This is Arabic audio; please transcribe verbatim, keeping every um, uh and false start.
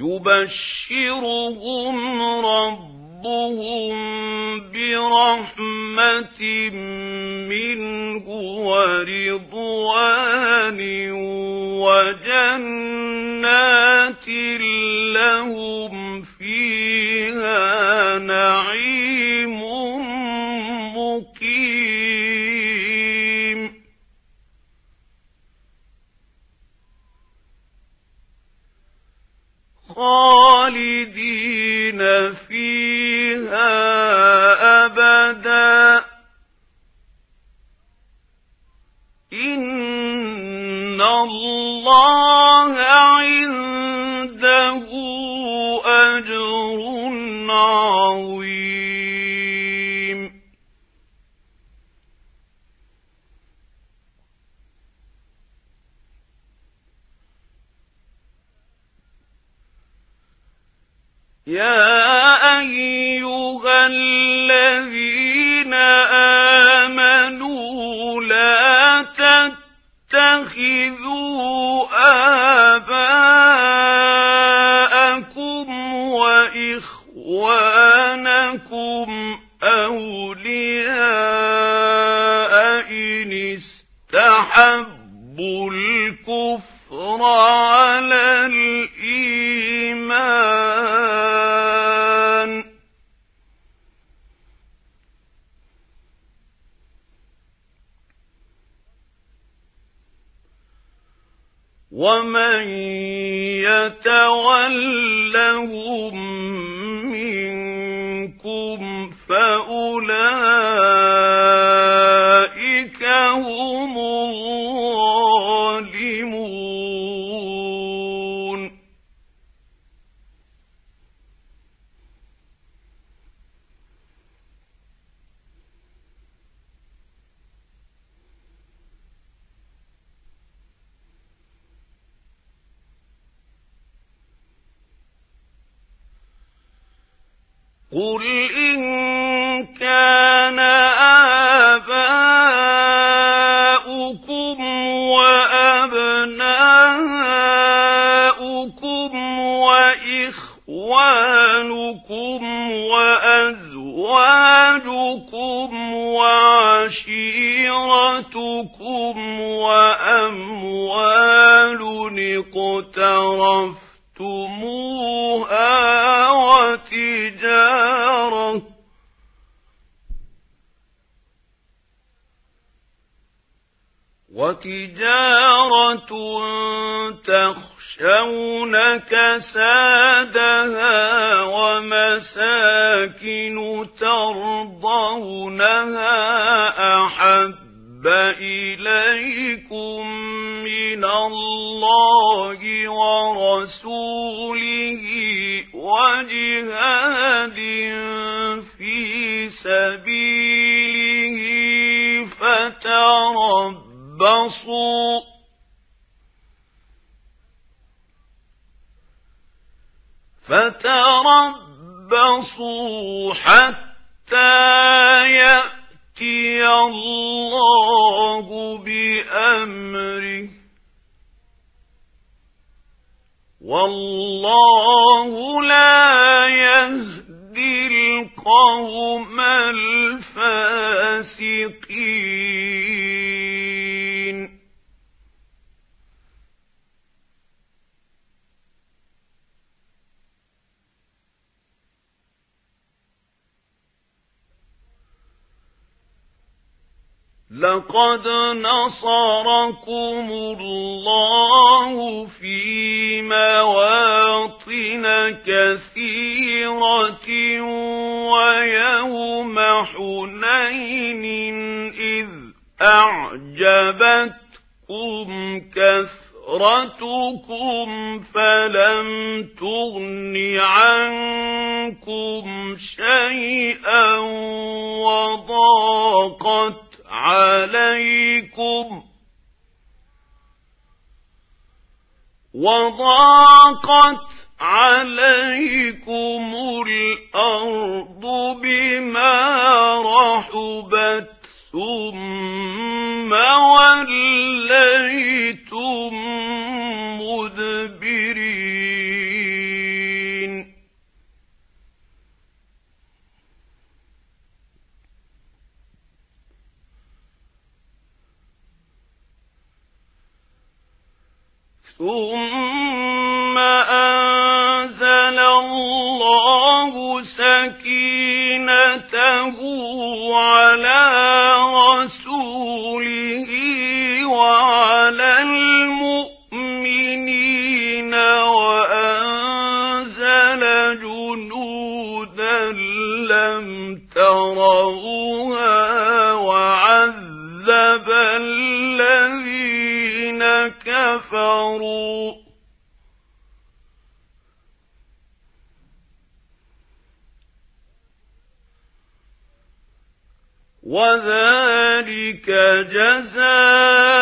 يبشرهم ربهم برحمة منه ورضوان وجنات لهم فيها نعيم مقيم خالدين فيها أبدا إن الله عنده أجر عظيم يا أيها الذين آمنوا لا تتخذوا آباءكم وإخوانكم أولياء إن استحبوا الكفر على الإيمان ومن يتولهم منكم فأولئك هم الظالمون قل إن كان آباؤكم وأبناؤكم وإخوانكم وأزواجكم وعشيرتكم وأموال اقترفتموها وتجارة وتجارة تخشون كسادها ومساكن ترضونها أحب إليكم من الله ورسوله وجهاد في سبيله فتربصوا فتربصوا حتى يأتي الله بأمره والله لا يهدي القوم الفاسقين لقد نصركم الله في مواطن كثيرة ويوم حنين إذ أعجبتكم كثرتكم فلم تغن عنكم شيئا وضاقت عليكم وضاقت عليكم الأرض بما رحبت ثم وليتم مدبرين ثم أنزل الله سكينته على رسوله وعلى المؤمنين وأنزل جنودا لم تروها وعذب الذين كفروا وذلك جزاء